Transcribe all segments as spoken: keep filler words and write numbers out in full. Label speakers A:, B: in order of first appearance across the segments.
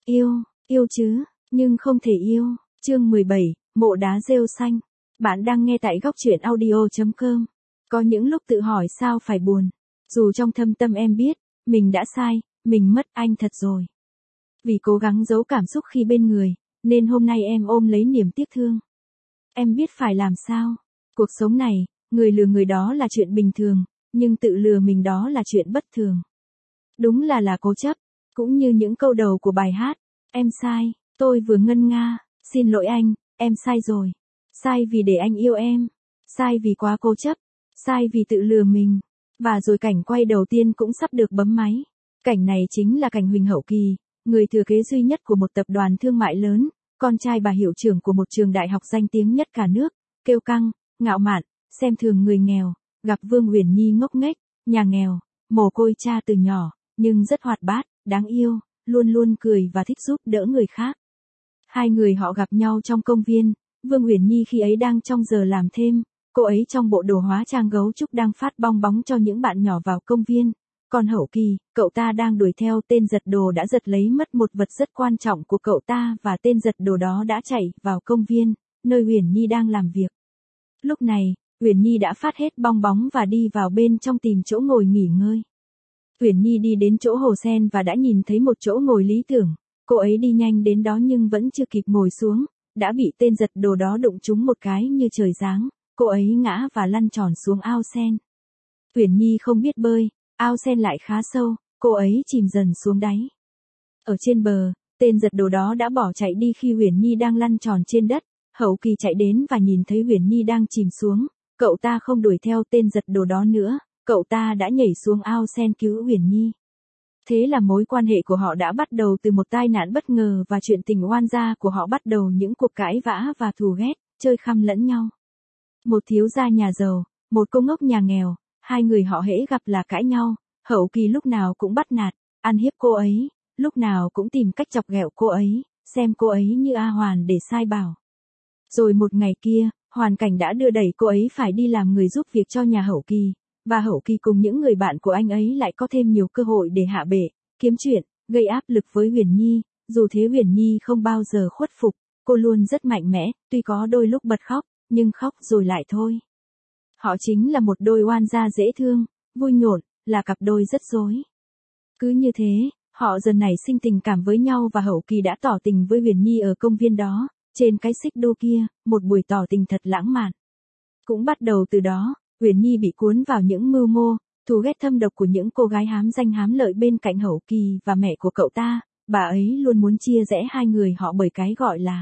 A: Yêu, yêu chứ, nhưng không thể yêu. Chương mười bảy, Mộ đá rêu xanh. Bạn đang nghe tại góc truyện audio chấm com. Có những lúc tự hỏi sao phải buồn. Dù trong thâm tâm em biết, mình đã sai, mình mất anh thật rồi. Vì cố gắng giấu cảm xúc khi bên người, nên hôm nay em ôm lấy niềm tiếc thương. Em biết phải làm sao. Cuộc sống này, người lừa người đó là chuyện bình thường, nhưng tự lừa mình đó là chuyện bất thường. Đúng là là cố chấp, cũng như những câu đầu của bài hát. Em sai, tôi vừa ngân nga, xin lỗi anh, em sai rồi. Sai vì để anh yêu em, sai vì quá cố chấp, sai vì tự lừa mình. Và rồi cảnh quay đầu tiên cũng sắp được bấm máy. Cảnh này chính là cảnh Huỳnh Hậu Kỳ, người thừa kế duy nhất của một tập đoàn thương mại lớn, con trai bà hiệu trưởng của một trường đại học danh tiếng nhất cả nước, kiêu căng, ngạo mạn, xem thường người nghèo, gặp Vương Uyển Nhi ngốc nghếch, nhà nghèo, mồ côi cha từ nhỏ, nhưng rất hoạt bát, đáng yêu, luôn luôn cười và thích giúp đỡ người khác. Hai người họ gặp nhau trong công viên, Vương Uyển Nhi khi ấy đang trong giờ làm thêm, cô ấy trong bộ đồ hóa trang gấu trúc đang phát bong bóng cho những bạn nhỏ vào công viên. Còn Hậu Kỳ, cậu ta đang đuổi theo tên giật đồ đã giật lấy mất một vật rất quan trọng của cậu ta và tên giật đồ đó đã chạy vào công viên, nơi Uyển Nhi đang làm việc. Lúc này, Uyển Nhi đã phát hết bong bóng và đi vào bên trong tìm chỗ ngồi nghỉ ngơi. Uyển Nhi đi đến chỗ hồ sen và đã nhìn thấy một chỗ ngồi lý tưởng. Cô ấy đi nhanh đến đó nhưng vẫn chưa kịp ngồi xuống, đã bị tên giật đồ đó đụng trúng một cái như trời giáng. Cô ấy ngã và lăn tròn xuống ao sen. Uyển Nhi không biết bơi, ao sen lại khá sâu, cô ấy chìm dần xuống đáy. Ở trên bờ, tên giật đồ đó đã bỏ chạy đi khi Uyển Nhi đang lăn tròn trên đất. Hậu Kỳ chạy đến và nhìn thấy Uyển Nhi đang chìm xuống, cậu ta không đuổi theo tên giật đồ đó nữa, cậu ta đã nhảy xuống ao sen cứu Uyển Nhi. Thế là mối quan hệ của họ đã bắt đầu từ một tai nạn bất ngờ và chuyện tình oan gia của họ bắt đầu những cuộc cãi vã và thù ghét, chơi khăm lẫn nhau. Một thiếu gia nhà giàu, một cô ngốc nhà nghèo, hai người họ hễ gặp là cãi nhau. Hậu Kỳ lúc nào cũng bắt nạt, ăn hiếp cô ấy, lúc nào cũng tìm cách chọc ghẹo cô ấy, xem cô ấy như A Hoàn để sai bảo. Rồi một ngày kia, hoàn cảnh đã đưa đẩy cô ấy phải đi làm người giúp việc cho nhà Hậu Kỳ, và Hậu Kỳ cùng những người bạn của anh ấy lại có thêm nhiều cơ hội để hạ bệ, kiếm chuyện, gây áp lực với Uyển Nhi. Dù thế Uyển Nhi không bao giờ khuất phục, cô luôn rất mạnh mẽ, tuy có đôi lúc bật khóc, nhưng khóc rồi lại thôi. Họ chính là một đôi oan gia dễ thương, vui nhộn, là cặp đôi rất dối. Cứ như thế, họ dần nảy sinh tình cảm với nhau và Hậu Kỳ đã tỏ tình với Uyển Nhi ở công viên đó, trên cái xích đu kia, một buổi tỏ tình thật lãng mạn. Cũng bắt đầu từ đó, Uyển Nhi bị cuốn vào những mưu mô, thù ghét thâm độc của những cô gái hám danh hám lợi bên cạnh Hậu Kỳ và mẹ của cậu ta, bà ấy luôn muốn chia rẽ hai người họ bởi cái gọi là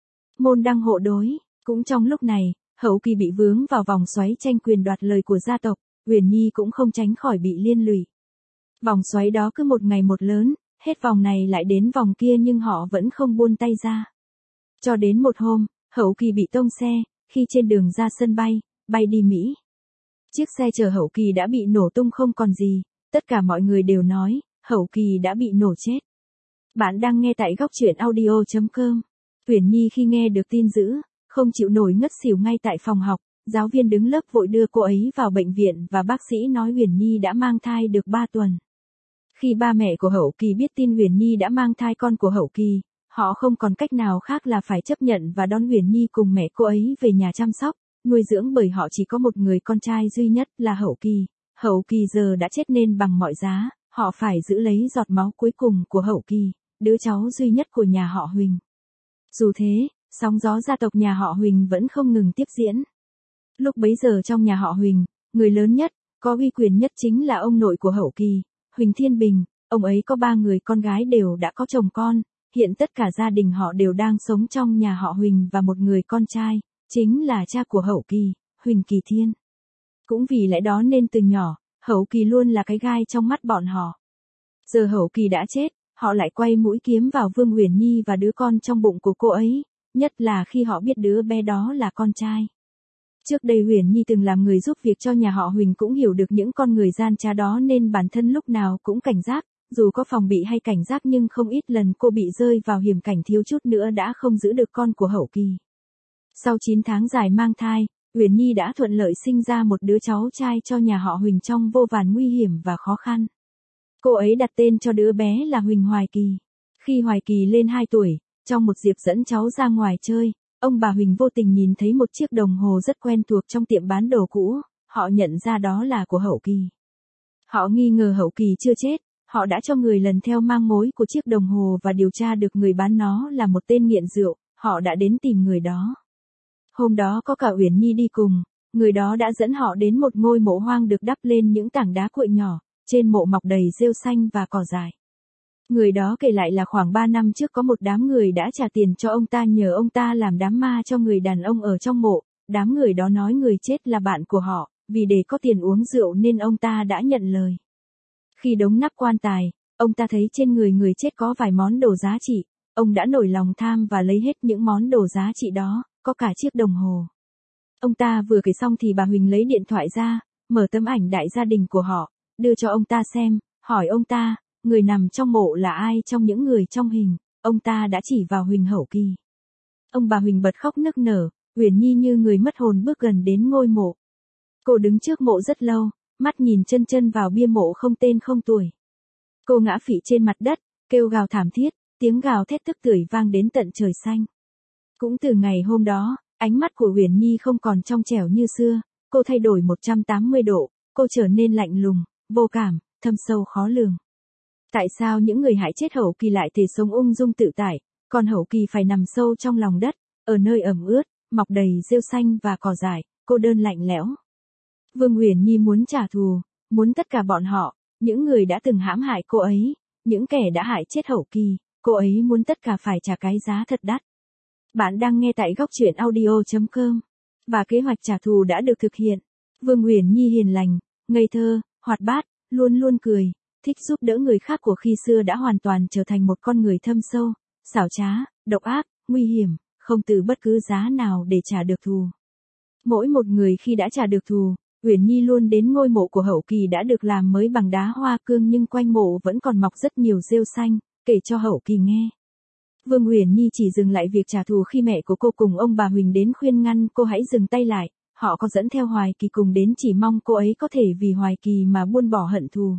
A: môn đăng hộ đối. Cũng trong lúc này, Hậu Kỳ bị vướng vào vòng xoáy tranh quyền đoạt lời của gia tộc, Uyển Nhi cũng không tránh khỏi bị liên lụy. Vòng xoáy đó cứ một ngày một lớn, hết vòng này lại đến vòng kia nhưng họ vẫn không buông tay ra. Cho đến một hôm, Hậu Kỳ bị tông xe, khi trên đường ra sân bay, bay đi Mỹ. Chiếc xe chở Hậu Kỳ đã bị nổ tung không còn gì, tất cả mọi người đều nói, Hậu Kỳ đã bị nổ chết. Bạn đang nghe tại góc truyện audio chấm com. Uyển Nhi khi nghe được tin dữ, không chịu nổi ngất xỉu ngay tại phòng học, giáo viên đứng lớp vội đưa cô ấy vào bệnh viện và bác sĩ nói Uyển Nhi đã mang thai được ba tuần. Khi ba mẹ của Hậu Kỳ biết tin Uyển Nhi đã mang thai con của Hậu Kỳ, họ không còn cách nào khác là phải chấp nhận và đón Uyển Nhi cùng mẹ cô ấy về nhà chăm sóc, nuôi dưỡng bởi họ chỉ có một người con trai duy nhất là Hậu Kỳ. Hậu Kỳ giờ đã chết nên bằng mọi giá, họ phải giữ lấy giọt máu cuối cùng của Hậu Kỳ, đứa cháu duy nhất của nhà họ Huỳnh. Dù thế, sóng gió gia tộc nhà họ Huỳnh vẫn không ngừng tiếp diễn. Lúc bấy giờ trong nhà họ Huỳnh, người lớn nhất, có uy quyền nhất chính là ông nội của Hậu Kỳ, Huỳnh Thiên Bình. Ông ấy có ba người con gái đều đã có chồng con, hiện tất cả gia đình họ đều đang sống trong nhà họ Huỳnh và một người con trai, chính là cha của Hậu Kỳ, Huỳnh Kỳ Thiên. Cũng vì lẽ đó nên từ nhỏ, Hậu Kỳ luôn là cái gai trong mắt bọn họ. Giờ Hậu Kỳ đã chết, họ lại quay mũi kiếm vào Vương Uyển Nhi và đứa con trong bụng của cô ấy, nhất là khi họ biết đứa bé đó là con trai. Trước đây Uyển Nhi từng làm người giúp việc cho nhà họ Huỳnh cũng hiểu được những con người gian trá đó nên bản thân lúc nào cũng cảnh giác, dù có phòng bị hay cảnh giác nhưng không ít lần cô bị rơi vào hiểm cảnh thiếu chút nữa đã không giữ được con của Hậu Kỳ. Sau chín tháng dài mang thai, Uyển Nhi đã thuận lợi sinh ra một đứa cháu trai cho nhà họ Huỳnh trong vô vàn nguy hiểm và khó khăn. Cô ấy đặt tên cho đứa bé là Huỳnh Hoài Kỳ. Khi Hoài Kỳ lên hai tuổi, trong một dịp dẫn cháu ra ngoài chơi, ông bà Huỳnh vô tình nhìn thấy một chiếc đồng hồ rất quen thuộc trong tiệm bán đồ cũ, họ nhận ra đó là của Hậu Kỳ. Họ nghi ngờ Hậu Kỳ chưa chết, họ đã cho người lần theo mang mối của chiếc đồng hồ và điều tra được người bán nó là một tên nghiện rượu, họ đã đến tìm người đó. Hôm đó có cả Uyển Nhi đi cùng, người đó đã dẫn họ đến một ngôi mộ hoang được đắp lên những tảng đá cuội nhỏ, trên mộ mọc đầy rêu xanh và cỏ dại. Người đó kể lại là khoảng ba năm trước có một đám người đã trả tiền cho ông ta nhờ ông ta làm đám ma cho người đàn ông ở trong mộ, đám người đó nói người chết là bạn của họ, vì để có tiền uống rượu nên ông ta đã nhận lời. Khi đống nắp quan tài, ông ta thấy trên người người chết có vài món đồ giá trị, ông đã nổi lòng tham và lấy hết những món đồ giá trị đó, có cả chiếc đồng hồ. Ông ta vừa kể xong thì bà Huỳnh lấy điện thoại ra, mở tấm ảnh đại gia đình của họ, đưa cho ông ta xem, hỏi ông ta, người nằm trong mộ là ai trong những người trong hình, ông ta đã chỉ vào Huỳnh Hậu Kỳ. Ông bà Huỳnh bật khóc nức nở, Uyển Nhi như người mất hồn bước gần đến ngôi mộ. Cô đứng trước mộ rất lâu, mắt nhìn chân chân vào bia mộ không tên không tuổi. Cô ngã phì trên mặt đất, kêu gào thảm thiết, tiếng gào thét tức tưởi vang đến tận trời xanh. Cũng từ ngày hôm đó, ánh mắt của Uyển Nhi không còn trong trẻo như xưa, cô thay đổi một trăm tám mươi độ, cô trở nên lạnh lùng, vô cảm, thâm sâu khó lường. Tại sao những người hại chết Hậu Kỳ lại thể sống ung dung tự tại, còn Hậu Kỳ phải nằm sâu trong lòng đất, ở nơi ẩm ướt, mọc đầy rêu xanh và cỏ dại, cô đơn lạnh lẽo. Vương Uyển Nhi muốn trả thù, muốn tất cả bọn họ, những người đã từng hãm hại cô ấy, những kẻ đã hại chết Hậu Kỳ, cô ấy muốn tất cả phải trả cái giá thật đắt. Bạn đang nghe tại góc truyện audio chấm com. Và kế hoạch trả thù đã được thực hiện. Vương Uyển Nhi hiền lành, ngây thơ, hoạt bát, luôn luôn cười, thích giúp đỡ người khác của khi xưa đã hoàn toàn trở thành một con người thâm sâu, xảo trá, độc ác, nguy hiểm, không từ bất cứ giá nào để trả được thù. Mỗi một người khi đã trả được thù, Uyển Nhi luôn đến ngôi mộ của Hậu Kỳ đã được làm mới bằng đá hoa cương nhưng quanh mộ vẫn còn mọc rất nhiều rêu xanh, kể cho Hậu Kỳ nghe. Vương Uyển Nhi chỉ dừng lại việc trả thù khi mẹ của cô cùng ông bà Huỳnh đến khuyên ngăn cô hãy dừng tay lại, họ có dẫn theo Hoài Kỳ cùng đến chỉ mong cô ấy có thể vì Hoài Kỳ mà buông bỏ hận thù.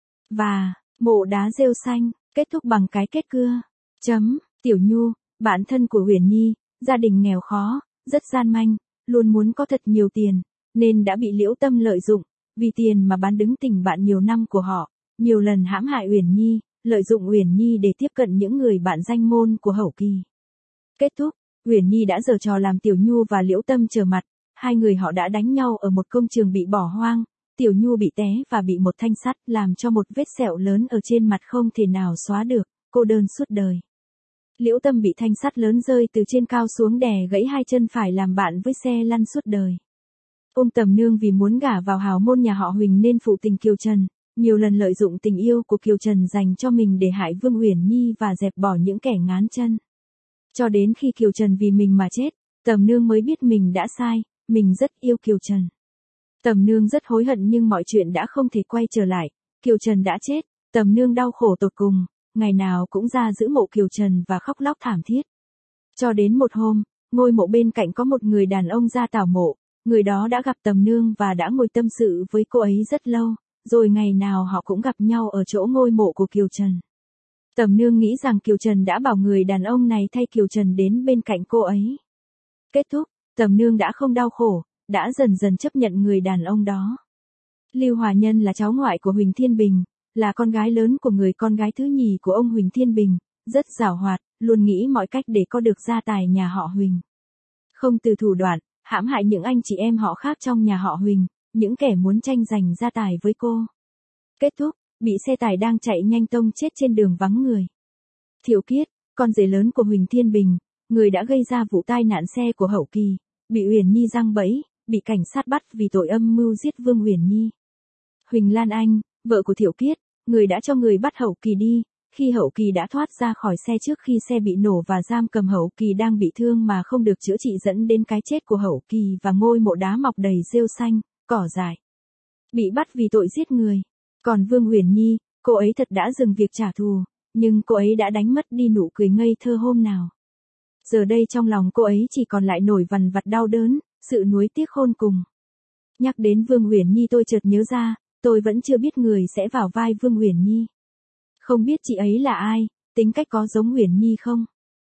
A: Và, mộ đá rêu xanh, kết thúc bằng cái kết cưa. Chấm, Tiểu Nhu, bạn thân của Uyển Nhi, gia đình nghèo khó, rất gian manh, luôn muốn có thật nhiều tiền, nên đã bị Liễu Tâm lợi dụng, vì tiền mà bán đứng tình bạn nhiều năm của họ, nhiều lần hãm hại Uyển Nhi, lợi dụng Uyển Nhi để tiếp cận những người bạn danh môn của Hậu Kỳ. Kết thúc, Uyển Nhi đã giở trò làm Tiểu Nhu và Liễu Tâm trở mặt, hai người họ đã đánh nhau ở một công trường bị bỏ hoang, Tiểu Nhu bị té và bị một thanh sắt làm cho một vết sẹo lớn ở trên mặt không thể nào xóa được, cô đơn suốt đời. Liễu Tâm bị thanh sắt lớn rơi từ trên cao xuống đè gãy hai chân phải làm bạn với xe lăn suốt đời. Ung Tầm Nương vì muốn gả vào hào môn nhà họ Huỳnh nên phụ tình Kiều Trần, nhiều lần lợi dụng tình yêu của Kiều Trần dành cho mình để hại Vương Uyển Nhi và dẹp bỏ những kẻ ngán chân. Cho đến khi Kiều Trần vì mình mà chết, Tầm Nương mới biết mình đã sai, mình rất yêu Kiều Trần. Tầm Nương rất hối hận nhưng mọi chuyện đã không thể quay trở lại, Kiều Trần đã chết, Tầm Nương đau khổ tột cùng, ngày nào cũng ra giữ mộ Kiều Trần và khóc lóc thảm thiết. Cho đến một hôm, ngôi mộ bên cạnh có một người đàn ông ra tảo mộ, người đó đã gặp Tầm Nương và đã ngồi tâm sự với cô ấy rất lâu, rồi ngày nào họ cũng gặp nhau ở chỗ ngôi mộ của Kiều Trần. Tầm Nương nghĩ rằng Kiều Trần đã bảo người đàn ông này thay Kiều Trần đến bên cạnh cô ấy. Kết thúc, Tầm Nương đã không đau khổ, đã dần dần chấp nhận người đàn ông đó. Lưu Hòa Nhân là cháu ngoại của Huỳnh Thiên Bình, là con gái lớn của người con gái thứ nhì của ông Huỳnh Thiên Bình, rất giàu hoạt, luôn nghĩ mọi cách để có được gia tài nhà họ Huỳnh. Không từ thủ đoạn, hãm hại những anh chị em họ khác trong nhà họ Huỳnh, những kẻ muốn tranh giành gia tài với cô. Kết thúc, bị xe tải đang chạy nhanh tông chết trên đường vắng người. Thiệu Kiết, con rể lớn của Huỳnh Thiên Bình, người đã gây ra vụ tai nạn xe của Hậu Kỳ, bị Uyển Nhi giăng bẫy, bị cảnh sát bắt vì tội âm mưu giết Vương Uyển Nhi. Huỳnh Lan Anh, vợ của Thiệu Kiết, người đã cho người bắt Hậu Kỳ đi, khi Hậu Kỳ đã thoát ra khỏi xe trước khi xe bị nổ và giam cầm Hậu Kỳ đang bị thương mà không được chữa trị dẫn đến cái chết của Hậu Kỳ và ngôi mộ đá mọc đầy rêu xanh, cỏ dại. Bị bắt vì tội giết người. Còn Vương Uyển Nhi, cô ấy thật đã dừng việc trả thù, nhưng cô ấy đã đánh mất đi nụ cười ngây thơ hôm nào. Giờ đây trong lòng cô ấy chỉ còn lại nỗi vằn vặt đau đớn, sự nuối tiếc khôn cùng. Nhắc đến Vương Uyển Nhi tôi chợt nhớ ra, tôi vẫn chưa biết người sẽ vào vai Vương Uyển Nhi. Không biết chị ấy là ai, tính cách có giống Uyển Nhi không?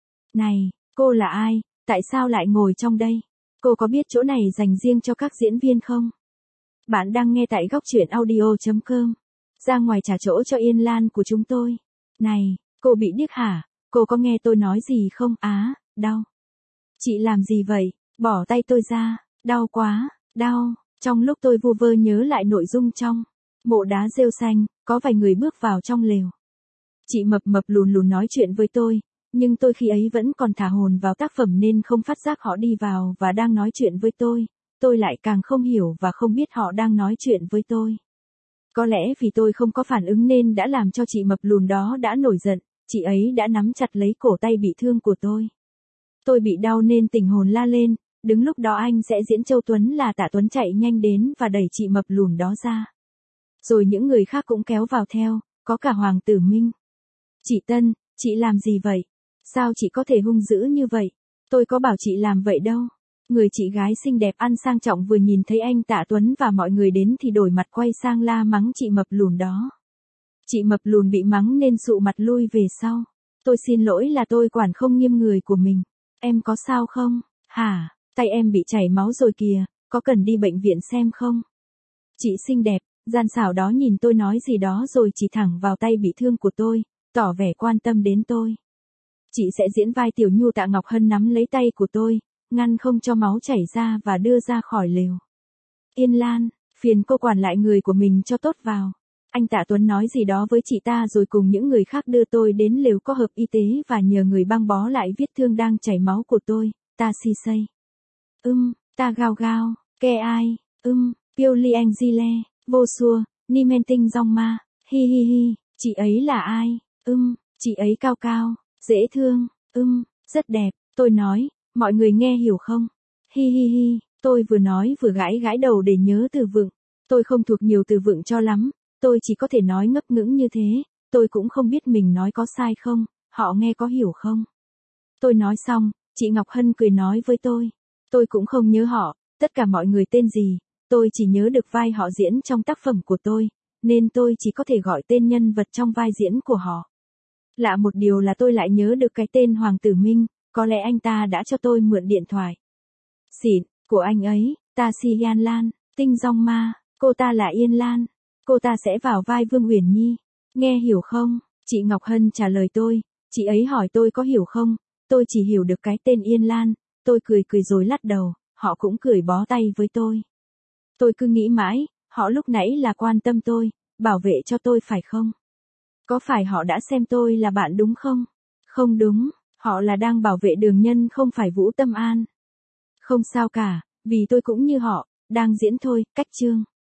A: Này, cô là ai, tại sao lại ngồi trong đây? Cô có biết chỗ này dành riêng cho các diễn viên không? Bạn đang nghe tại góc truyện audio chấm com. Ra ngoài trả chỗ cho Yên Lan của chúng tôi. Này, cô bị điếc hả? Cô có nghe tôi nói gì không? Á, đau. Chị làm gì vậy? Bỏ tay tôi ra. Đau quá, đau. Trong lúc tôi vu vơ nhớ lại nội dung trong Mộ Đá Rêu Xanh, có vài người bước vào trong lều. Chị mập mập lùn lùn nói chuyện với tôi, nhưng tôi khi ấy vẫn còn thả hồn vào tác phẩm nên không phát giác họ đi vào và đang nói chuyện với tôi. Tôi lại càng không hiểu và không biết họ đang nói chuyện với tôi. Có lẽ vì tôi không có phản ứng nên đã làm cho chị mập lùn đó đã nổi giận, chị ấy đã nắm chặt lấy cổ tay bị thương của tôi. Tôi bị đau nên tỉnh hồn la lên, đứng lúc đó anh sẽ diễn Châu Tuấn là Tạ Tuấn chạy nhanh đến và đẩy chị mập lùn đó ra. Rồi những người khác cũng kéo vào theo, có cả Hoàng Tử Minh. Chị Tân, chị làm gì vậy? Sao chị có thể hung dữ như vậy? Tôi có bảo chị làm vậy đâu. Người chị gái xinh đẹp ăn sang trọng vừa nhìn thấy anh Tạ Tuấn và mọi người đến thì đổi mặt quay sang la mắng chị mập lùn đó. Chị mập lùn bị mắng nên sụ mặt lui về sau. Tôi xin lỗi là tôi quản không nghiêm người của mình. Em có sao không? Hả? Tay em bị chảy máu rồi kìa, có cần đi bệnh viện xem không? Chị xinh đẹp, gian xảo đó nhìn tôi nói gì đó rồi chỉ thẳng vào tay bị thương của tôi, tỏ vẻ quan tâm đến tôi. Chị sẽ diễn vai Tiểu Nhu. Tạ Ngọc Hân nắm lấy tay của tôi, ngăn không cho máu chảy ra và đưa ra khỏi lều. Yên Lan, phiền cô quản lại người của mình cho tốt vào. Anh Tạ Tuấn nói gì đó với chị ta rồi cùng những người khác đưa tôi đến lều có hợp y tế và nhờ người băng bó lại vết thương đang chảy máu của tôi. Ta si xây. Ưm, ta gao gao, ke ai, ưm, Piêu Li Anh Di Le, vô xua, ni men tinh rong ma, hi hi hi, chị ấy là ai? Ưm, chị ấy cao cao, dễ thương, ưm, rất đẹp, tôi nói, mọi người nghe hiểu không? Hi hi hi, tôi vừa nói vừa gãi gãi đầu để nhớ từ vựng. Tôi không thuộc nhiều từ vựng cho lắm, tôi chỉ có thể nói ngấp ngững như thế, tôi cũng không biết mình nói có sai không, họ nghe có hiểu không? Tôi nói xong, chị Ngọc Hân cười nói với tôi. Tôi cũng không nhớ họ, tất cả mọi người tên gì, tôi chỉ nhớ được vai họ diễn trong tác phẩm của tôi, nên tôi chỉ có thể gọi tên nhân vật trong vai diễn của họ. Lạ một điều là tôi lại nhớ được cái tên Hoàng Tử Minh, có lẽ anh ta đã cho tôi mượn điện thoại xịn của anh ấy. Ta si Yên Lan, tinh rong ma, cô ta là Yên Lan, cô ta sẽ vào vai Vương Uyển Nhi, nghe hiểu không? Chị Ngọc Hân trả lời tôi, chị ấy hỏi tôi có hiểu không, tôi chỉ hiểu được cái tên Yên Lan. Tôi cười cười rồi lắc đầu, họ cũng cười bó tay với tôi. Tôi cứ nghĩ mãi, họ lúc nãy là quan tâm tôi, bảo vệ cho tôi phải không? Có phải họ đã xem tôi là bạn đúng không? Không đúng, họ là đang bảo vệ Đường Nhân không phải Vũ Tâm An. Không sao cả, vì tôi cũng như họ, đang diễn thôi, cách chương.